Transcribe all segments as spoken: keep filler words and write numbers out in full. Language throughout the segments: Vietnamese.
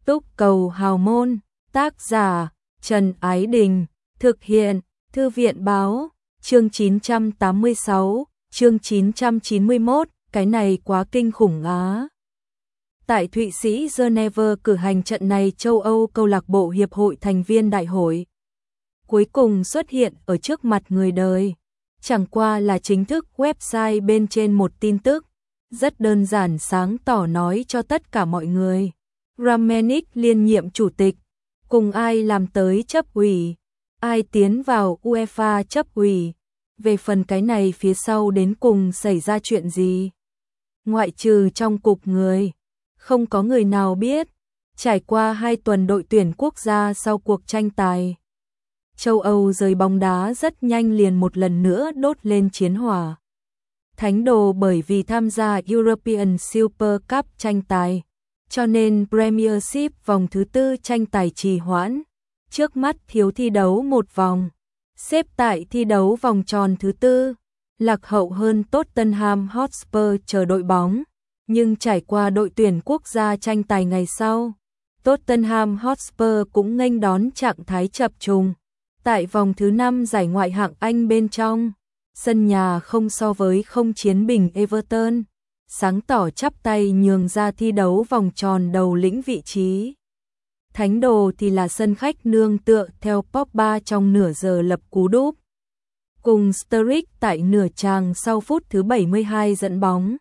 Túc cầu hào môn, tác giả Trần Ái Đình, thực hiện Thư viện báo, chương chín trăm tám mươi sáu, chương chín trăm chín mươi mốt, cái này quá kinh khủng á. Tại Thụy Sĩ Geneva cử hành trận này châu Âu câu lạc bộ hiệp hội thành viên đại hội. Cuối cùng xuất hiện ở trước mặt người đời. Chẳng qua là chính thức website bên trên một tin tức. Rất đơn giản sáng tỏ nói cho tất cả mọi người. Rangnick liên nhiệm chủ tịch. Cùng ai làm tới chấp ủy. Ai tiến vào UEFA chấp ủy. Về phần cái này phía sau đến cùng xảy ra chuyện gì. Ngoại trừ trong cục người. Không có người nào biết. Trải qua hai tuần đội tuyển quốc gia sau cuộc tranh tài. Châu Âu giới bóng đá rất nhanh liền một lần nữa đốt lên chiến hỏa. Thánh đồ bởi vì tham gia European Super Cup tranh tài, cho nên Premiership vòng thứ tư tranh tài trì hoãn. Trước mắt thiếu thi đấu một vòng, xếp tại thi đấu vòng tròn thứ tư, lạc hậu hơn Tottenham Hotspur chờ đội bóng. Nhưng trải qua đội tuyển quốc gia tranh tài ngày sau, Tottenham Hotspur cũng nghênh đón trạng thái chập trùng. Tại vòng thứ năm giải Ngoại hạng Anh bên trong, sân nhà không so với không chiến bình Everton, sáng tỏ chắp tay nhường ra thi đấu vòng tròn đầu lĩnh vị trí. Thánh đồ thì là sân khách nương tựa theo Pogba trong nửa giờ lập cú đúp. Cùng Sturridge tại nửa chàng sau phút thứ bảy mươi hai dẫn bóng.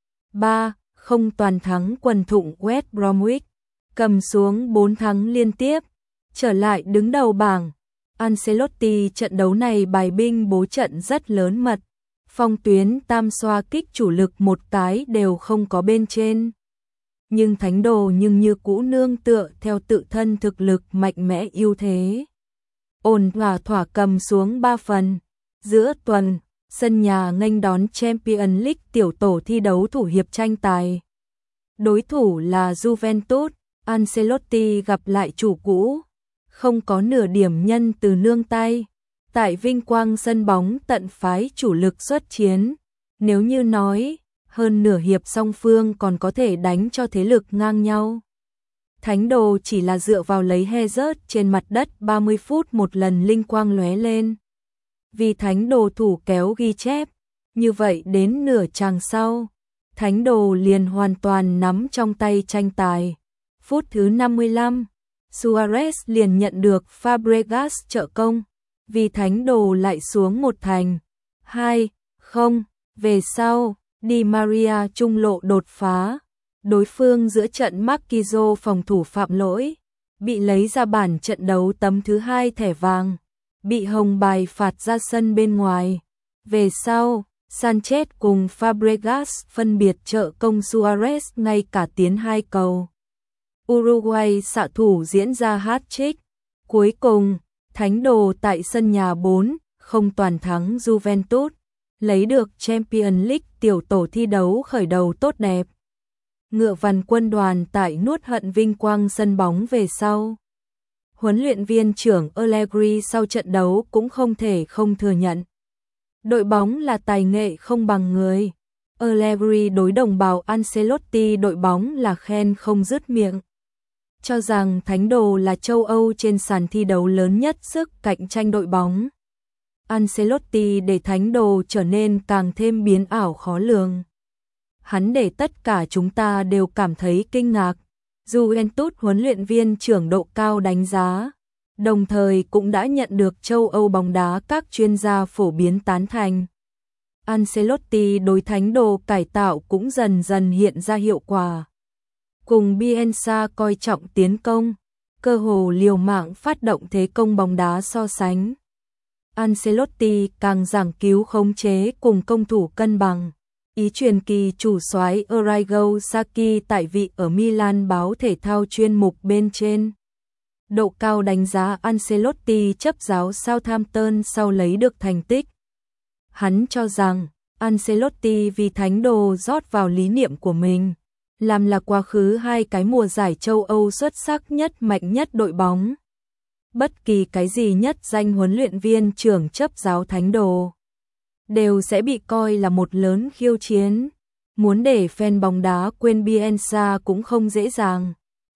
ba không toàn thắng quần thụng West Bromwich, cầm xuống bốn thắng liên tiếp, trở lại đứng đầu bảng. Ancelotti trận đấu này bài binh bố trận rất lớn mật, phong tuyến tam xoa kích chủ lực một cái đều không có bên trên. Nhưng thánh đồ nhưng như cũ nương tựa theo tự thân thực lực mạnh mẽ ưu thế. Ổn thỏa thỏa cầm xuống ba phần. Giữa tuần, sân nhà nghênh đón Champions League tiểu tổ thi đấu thủ hiệp tranh tài. Đối thủ là Juventus, Ancelotti gặp lại chủ cũ. Không có nửa điểm nhân từ nương tay. Tại vinh quang sân bóng tận phái chủ lực xuất chiến. Nếu như nói, hơn nửa hiệp song phương còn có thể đánh cho thế lực ngang nhau. Thánh đồ chỉ là dựa vào lấy Hazard trên mặt đất ba mươi phút một lần linh quang lóe lên. Vì thánh đồ thủ kéo ghi chép. Như vậy đến nửa chàng sau, thánh đồ liền hoàn toàn nắm trong tay tranh tài. Phút thứ năm mươi lăm. Suarez liền nhận được Fabregas trợ công, vì thánh đồ lại xuống một thành. hai không, về sau, Di Maria trung lộ đột phá, đối phương giữa trận Marquinhos phòng thủ phạm lỗi, bị lấy ra bản trận đấu tấm thứ hai thẻ vàng, bị hồng bài phạt ra sân bên ngoài. Về sau, Sanchez cùng Fabregas phân biệt trợ công Suarez ngay cả tiến hai cầu. Uruguay xạ thủ diễn ra hat-trick. Cuối cùng, thánh đồ tại sân nhà bốn không toàn thắng Juventus, lấy được Champions League tiểu tổ thi đấu khởi đầu tốt đẹp. Ngựa vằn quân đoàn tại nuốt hận vinh quang sân bóng về sau. Huấn luyện viên trưởng Allegri sau trận đấu cũng không thể không thừa nhận. Đội bóng là tài nghệ không bằng người. Allegri đối đồng bào Ancelotti đội bóng là khen không dứt miệng. Cho rằng thánh đồ là châu Âu trên sàn thi đấu lớn nhất sức cạnh tranh đội bóng. Ancelotti để thánh đồ trở nên càng thêm biến ảo khó lường. Hắn để tất cả chúng ta đều cảm thấy kinh ngạc. Juventus huấn luyện viên trưởng độ cao đánh giá, đồng thời cũng đã nhận được châu Âu bóng đá các chuyên gia phổ biến tán thành. Ancelotti đối thánh đồ cải tạo cũng dần dần hiện ra hiệu quả. Cùng Bielsa coi trọng tiến công, cơ hồ liều mạng phát động thế công bóng đá so sánh. Ancelotti càng giảng cứu khống chế cùng công thủ cân bằng. Ý truyền kỳ chủ soái Arrigo Sacchi tại vị ở Milan báo thể thao chuyên mục bên trên. Độ cao đánh giá Ancelotti chấp giáo Southampton sau lấy được thành tích. Hắn cho rằng Ancelotti vì thánh đồ rót vào lý niệm của mình, làm là quá khứ hai cái mùa giải châu Âu xuất sắc nhất mạnh nhất đội bóng. Bất kỳ cái gì nhất danh huấn luyện viên trưởng chấp giáo thánh đồ đều sẽ bị coi là một lớn khiêu chiến. Muốn để fan bóng đá quên Bielsa cũng không dễ dàng,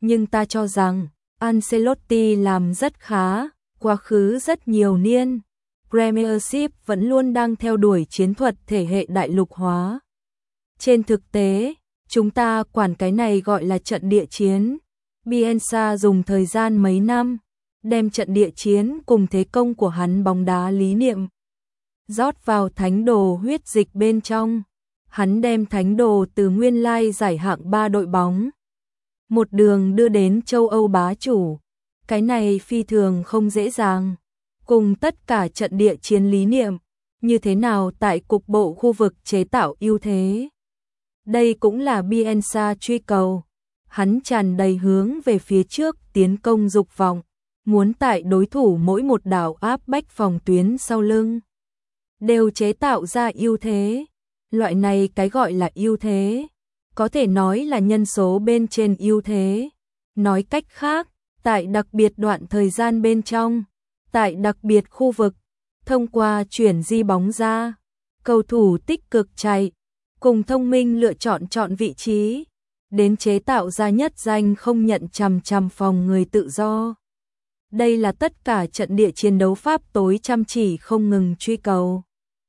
nhưng ta cho rằng Ancelotti làm rất khá, quá khứ rất nhiều niên. Premiership vẫn luôn đang theo đuổi chiến thuật thể hệ đại lục hóa. Trên thực tế, chúng ta quản cái này gọi là trận địa chiến. Bielsa dùng thời gian mấy năm, đem trận địa chiến cùng thế công của hắn bóng đá lý niệm rót vào thánh đồ huyết dịch bên trong. Hắn đem thánh đồ từ nguyên lai giải hạng ba đội bóng một đường đưa đến châu Âu bá chủ. Cái này phi thường không dễ dàng. Cùng tất cả trận địa chiến lý niệm, như thế nào tại cục bộ khu vực chế tạo ưu thế. Đây cũng là Bielsa truy cầu. Hắn tràn đầy hướng về phía trước tiến công dục vọng, muốn tại đối thủ mỗi một đảo áp bách phòng tuyến sau lưng đều chế tạo ra ưu thế. Loại này cái gọi là ưu thế, có thể nói là nhân số bên trên ưu thế. Nói cách khác, tại đặc biệt đoạn thời gian bên trong, tại đặc biệt khu vực, thông qua chuyển di bóng ra, cầu thủ tích cực chạy, cùng thông minh lựa chọn chọn vị trí, đến chế tạo ra nhất danh không nhận chằm chằm phòng người tự do. Đây là tất cả trận địa chiến đấu Pháp tối chăm chỉ không ngừng truy cầu.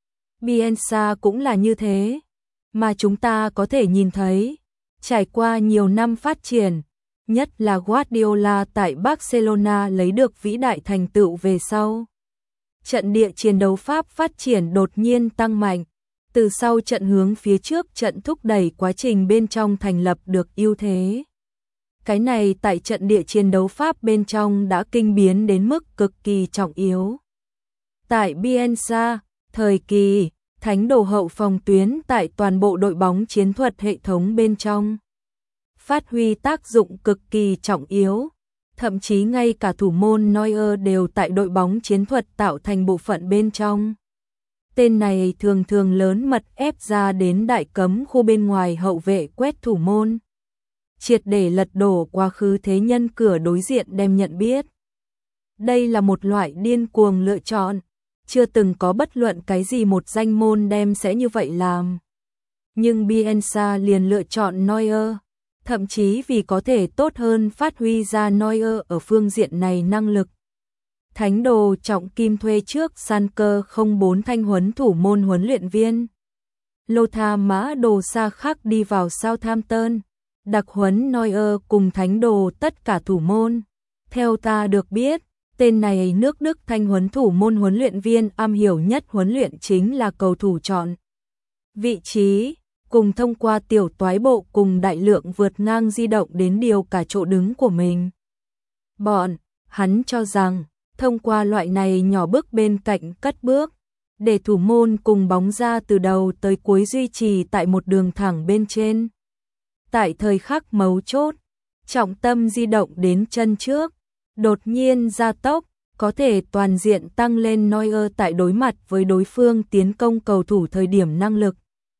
Bielsa cũng là như thế, mà chúng ta có thể nhìn thấy, trải qua nhiều năm phát triển, nhất là Guardiola tại Barcelona lấy được vĩ đại thành tựu về sau. Trận địa chiến đấu Pháp phát triển đột nhiên tăng mạnh, từ sau trận hướng phía trước trận thúc đẩy quá trình bên trong thành lập được ưu thế. Cái này tại trận địa chiến đấu Pháp bên trong đã kinh biến đến mức cực kỳ trọng yếu. Tại Bielsa, thời kỳ, thánh đồ hậu phòng tuyến tại toàn bộ đội bóng chiến thuật hệ thống bên trong phát huy tác dụng cực kỳ trọng yếu, thậm chí ngay cả thủ môn Neuer đều tại đội bóng chiến thuật tạo thành bộ phận bên trong. Tên này thường thường lớn mật ép ra đến đại cấm khu bên ngoài hậu vệ quét thủ môn, triệt để lật đổ quá khứ thế nhân cửa đối diện đem nhận biết. Đây là một loại điên cuồng lựa chọn, chưa từng có bất luận cái gì một danh môn đem sẽ như vậy làm. Nhưng Bielsa liền lựa chọn Neuer, thậm chí vì có thể tốt hơn phát huy ra Neuer ở phương diện này năng lực. Thánh đồ trọng kim thuê trước Schalke không bốn thanh huấn thủ môn huấn luyện viên. Lothar Mã Đồ Sa khắc đi vào Southampton, đặc huấn Neuer cùng thánh đồ tất cả thủ môn. Theo ta được biết, tên này nước Đức thanh huấn thủ môn huấn luyện viên am hiểu nhất huấn luyện chính là cầu thủ chọn vị trí, cùng thông qua tiểu toái bộ cùng đại lượng vượt ngang di động đến điều cả chỗ đứng của mình. Bọn, hắn cho rằng, thông qua loại này nhỏ bước bên cạnh cất bước, để thủ môn cùng bóng ra từ đầu tới cuối duy trì tại một đường thẳng bên trên. Tại thời khắc mấu chốt, trọng tâm di động đến chân trước, đột nhiên gia tốc, có thể toàn diện tăng lên Neuer tại đối mặt với đối phương tiến công cầu thủ thời điểm năng lực.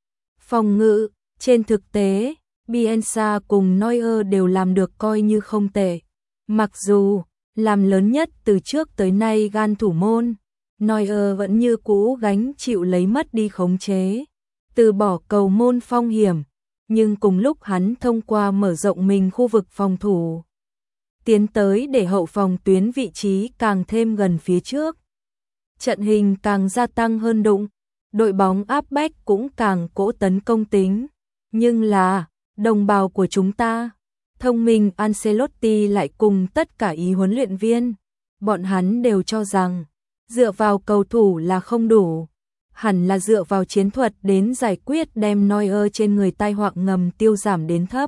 Phòng ngự, trên thực tế, Bielsa cùng Neuer đều làm được coi như không tệ. Mặc dù, làm lớn nhất từ trước tới nay gan thủ môn, Neuer vẫn như cũ gánh chịu lấy mất đi khống chế, từ bỏ cầu môn phong hiểm, nhưng cùng lúc hắn thông qua mở rộng mình khu vực phòng thủ, tiến tới để hậu phòng tuyến vị trí càng thêm gần phía trước. Trận hình càng gia tăng hơn đụng, đội bóng áp bách cũng càng cỗ tấn công tính. Nhưng là, đồng bào của chúng ta, thông minh Ancelotti lại cùng tất cả ý huấn luyện viên, bọn hắn đều cho rằng, dựa vào cầu thủ là không đủ, hẳn là dựa vào chiến thuật đến giải quyết đem Neuer trên người tai họa ngầm tiêu giảm đến thấp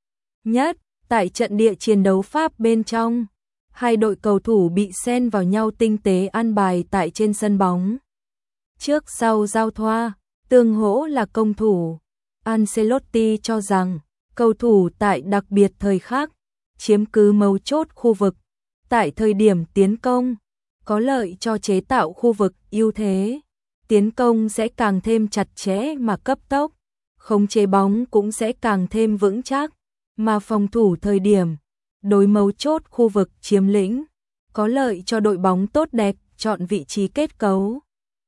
nhất. Tại trận địa chiến đấu Pháp bên trong, hai đội cầu thủ bị xen vào nhau tinh tế an bài tại trên sân bóng. Trước sau giao thoa, tương hỗ là công thủ. Ancelotti cho rằng, cầu thủ tại đặc biệt thời khắc, chiếm cứ mấu chốt khu vực, tại thời điểm tiến công, có lợi cho chế tạo khu vực ưu thế. Tiến công sẽ càng thêm chặt chẽ mà cấp tốc, khống chế bóng cũng sẽ càng thêm vững chắc. Mà phòng thủ thời điểm, đối mấu chốt khu vực chiếm lĩnh, có lợi cho đội bóng tốt đẹp, chọn vị trí kết cấu,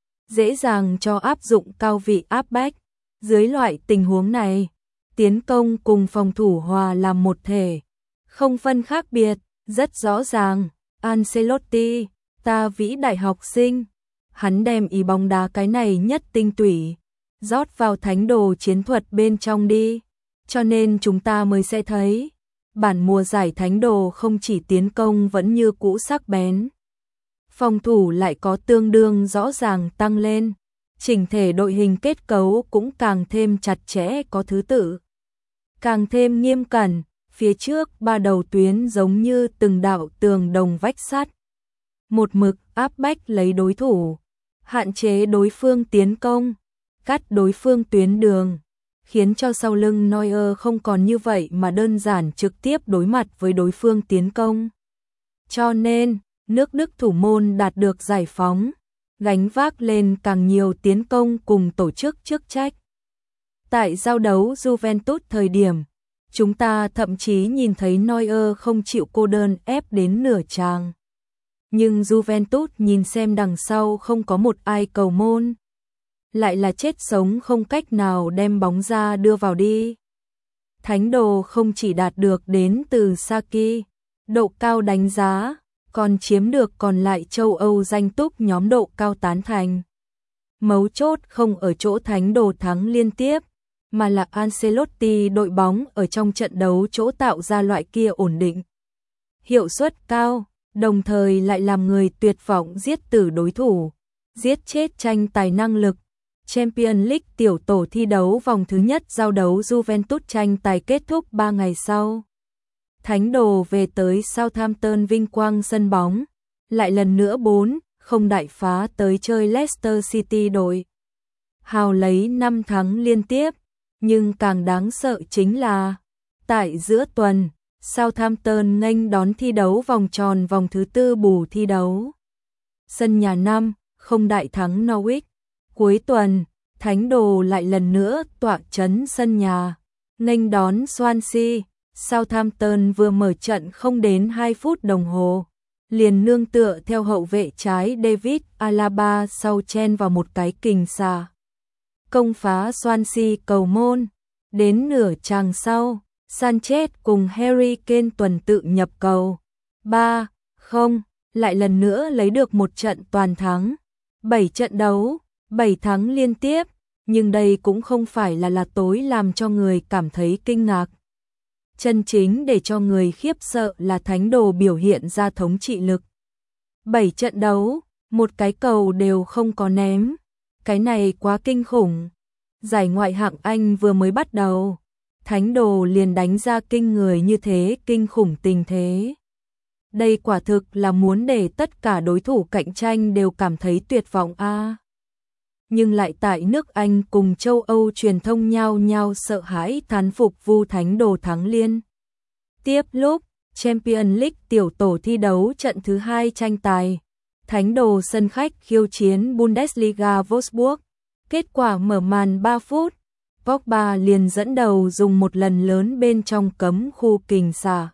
dễ dàng cho áp dụng cao vị áp bách. Dưới loại tình huống này, tiến công cùng phòng thủ hòa làm một thể, Không phân khác biệt, rất rõ ràng, Ancelotti, ta vĩ đại học sinh. Hắn đem ý bóng đá cái này nhất tinh tủy, rót vào thánh đồ chiến thuật bên trong đi. Cho nên chúng ta mới sẽ thấy, bản mùa giải thánh đồ không chỉ tiến công vẫn như cũ sắc bén. Phòng thủ lại có tương đương rõ ràng tăng lên, chỉnh thể đội hình kết cấu cũng càng thêm chặt chẽ có thứ tự. Càng thêm nghiêm cẩn, phía trước ba đầu tuyến giống như từng đạo tường đồng vách sắt. Một mực áp bách lấy đối thủ, hạn chế đối phương tiến công, cắt đối phương tuyến đường, khiến cho sau lưng Neuer không còn như vậy mà đơn giản trực tiếp đối mặt với đối phương tiến công. Cho nên, nước Đức thủ môn đạt được giải phóng, gánh vác lên càng nhiều tiến công cùng tổ chức chức trách. Tại giao đấu Juventus thời điểm, chúng ta thậm chí nhìn thấy Neuer không chịu cô đơn ép đến nửa tràng. Nhưng Juventus nhìn xem đằng sau không có một ai cầu môn, lại là chết sống không cách nào đem bóng ra đưa vào đi. Thánh đồ không chỉ đạt được đến từ Saki, độ cao đánh giá, còn chiếm được còn lại châu Âu danh túc nhóm độ cao tán thành. Mấu chốt không ở chỗ thánh đồ thắng liên tiếp, mà là Ancelotti đội bóng ở trong trận đấu chỗ tạo ra loại kia ổn định, hiệu suất cao, đồng thời lại làm người tuyệt vọng giết tử đối thủ, giết chết tranh tài năng lực. Champions League tiểu tổ thi đấu vòng thứ nhất giao đấu Juventus tranh tài kết thúc ba ngày sau. Thánh đồ về tới Southampton vinh quang sân bóng, lại lần nữa bốn không đại phá tới chơi Leicester City đội. Hào lấy năm thắng liên tiếp, nhưng càng đáng sợ chính là, tại giữa tuần, Southampton nghênh đón thi đấu vòng tròn vòng thứ tư bù thi đấu. Sân nhà năm không đại thắng Norwich. Cuối tuần, thánh đồ lại lần nữa tọa trấn sân nhà, nghênh đón Swansea. Southampton vừa mở trận không đến hai phút đồng hồ, liền nương tựa theo hậu vệ trái David Alaba sau chen vào một cái kình xà, công phá Swansea cầu môn. Đến nửa chàng sau, Sanchez cùng Harry Kane tuần tự nhập cầu. ba không, lại lần nữa lấy được một trận toàn thắng. bảy trận đấu, bảy thắng liên tiếp, nhưng đây cũng không phải là là tối làm cho người cảm thấy kinh ngạc. Chân chính để cho người khiếp sợ là thánh đồ biểu hiện ra thống trị lực. bảy trận đấu, một cái cầu đều không có ném. Cái này quá kinh khủng. Giải ngoại hạng Anh vừa mới bắt đầu, thánh đồ liền đánh ra kinh người như thế, kinh khủng tình thế. Đây quả thực là muốn để tất cả đối thủ cạnh tranh đều cảm thấy tuyệt vọng a. À. Nhưng lại tại nước Anh cùng châu Âu truyền thông nhao nhao sợ hãi thán phục vu thánh đồ thắng liên tiếp lúc Champions League tiểu tổ thi đấu trận thứ hai tranh tài. Thánh đồ sân khách khiêu chiến Bundesliga Wolfsburg. Kết quả mở màn ba phút, Pogba liền dẫn đầu dùng một lần lớn bên trong cấm khu kình xà.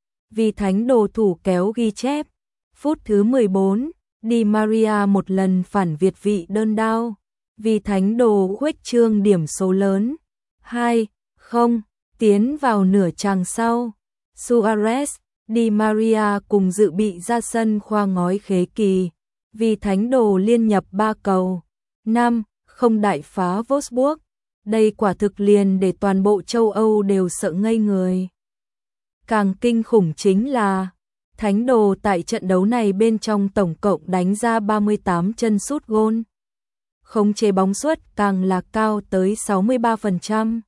Vì thánh đồ thủ kéo ghi chép. Phút thứ mười bốn, Di Maria một lần phản việt vị đơn đao. Vì thánh đồ khuếch trương điểm số lớn. hai không, tiến vào nửa chàng sau. Suarez, Di Maria cùng dự bị ra sân khoa ngói khế kỳ. Vì thánh đồ liên nhập ba cầu. năm không đại phá Wolfsburg. Đây quả thực liền để toàn bộ châu Âu đều sợ ngây người. Càng kinh khủng chính là thánh đồ tại trận đấu này bên trong tổng cộng đánh ra ba mươi tám chân sút gôn. Khống chế bóng suất càng là cao tới sáu mươi ba phần trăm.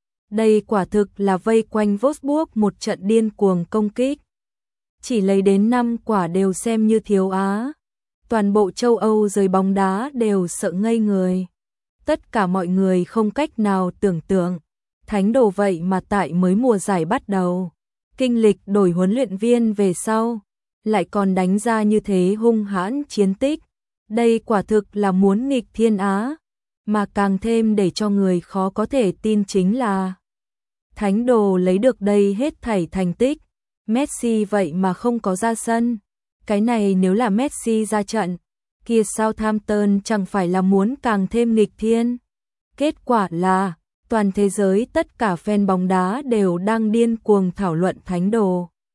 Đây quả thực là vây quanh Wolfsburg một trận điên cuồng công kích. Chỉ lấy đến năm quả đều xem như thiếu á. Toàn bộ châu Âu giới bóng đá đều sợ ngây người. Tất cả mọi người không cách nào tưởng tượng. Thánh đồ vậy mà tại mới mùa giải bắt đầu, kinh lịch đổi huấn luyện viên về sau, lại còn đánh ra như thế hung hãn chiến tích. Đây quả thực là muốn nghịch thiên á. Mà càng thêm để cho người khó có thể tin chính là thánh đồ lấy được đây hết thảy thành tích. Messi vậy mà không có ra sân. Cái này nếu là Messi ra trận, kia Southampton chẳng phải là muốn càng thêm nghịch thiên. Kết quả là toàn thế giới tất cả fan bóng đá đều đang điên cuồng thảo luận thánh đồ.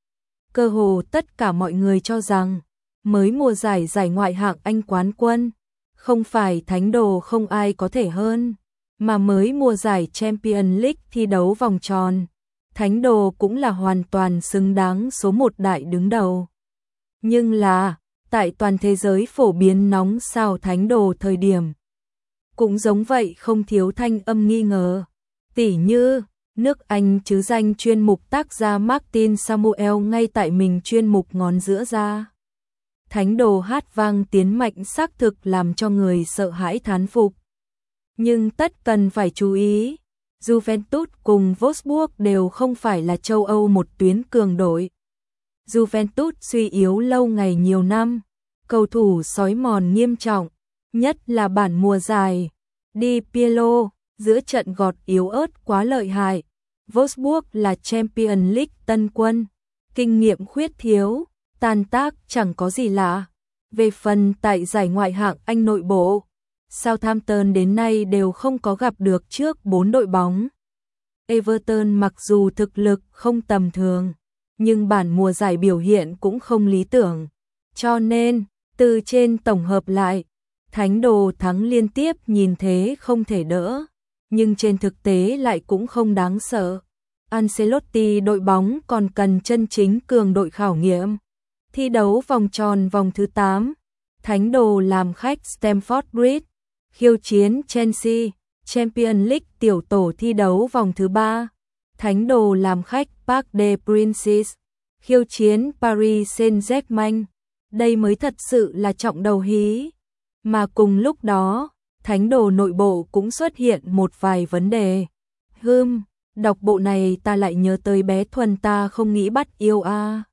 Cơ hồ tất cả mọi người cho rằng mới mùa giải giải ngoại hạng Anh quán quân, không phải Thánh Đồ không ai có thể hơn, mà mới mùa giải Champions League thi đấu vòng tròn, Thánh Đồ cũng là hoàn toàn xứng đáng số một đại đứng đầu. Nhưng là, tại toàn thế giới phổ biến nóng sao Thánh Đồ thời điểm, cũng giống vậy không thiếu thanh âm nghi ngờ. Tỉ như, nước Anh chứ danh chuyên mục tác gia Martin Samuel ngay tại mình chuyên mục ngón giữa ra. Thánh Đồ hát vang tiến mạnh xác thực làm cho người sợ hãi thán phục. Nhưng tất cần phải chú ý, Juventus cùng Wolfsburg đều không phải là châu Âu một tuyến cường đội. Juventus suy yếu lâu ngày nhiều năm, cầu thủ sói mòn nghiêm trọng, nhất là bản mùa giải. Di Piero, giữa trận gọt yếu ớt quá lợi hại. Wolfsburg là Champions League tân quân, kinh nghiệm khuyết thiếu, tàn tác chẳng có gì lạ. Về phần tại giải ngoại hạng Anh nội bộ, Southampton đến nay đều không có gặp được trước bốn đội bóng. Everton mặc dù thực lực không tầm thường, nhưng bản mùa giải biểu hiện cũng không lý tưởng. Cho nên, từ trên tổng hợp lại, Thánh Đồ thắng liên tiếp nhìn thế không thể đỡ, nhưng trên thực tế lại cũng không đáng sợ. Ancelotti đội bóng còn cần chân chính cường đội khảo nghiệm. Thi đấu vòng tròn vòng thứ tám, Thánh Đồ làm khách Stamford Bridge, khiêu chiến Chelsea. Champions League tiểu tổ thi đấu vòng thứ ba, Thánh Đồ làm khách Parc des Princes, khiêu chiến Paris Saint-Germain. Đây mới thật sự là trọng đầu hí. Mà cùng lúc đó, Thánh Đồ nội bộ cũng xuất hiện một vài vấn đề. Hừm, đọc bộ này ta lại nhớ tới bé Thuần ta không nghĩ bắt yêu a. À.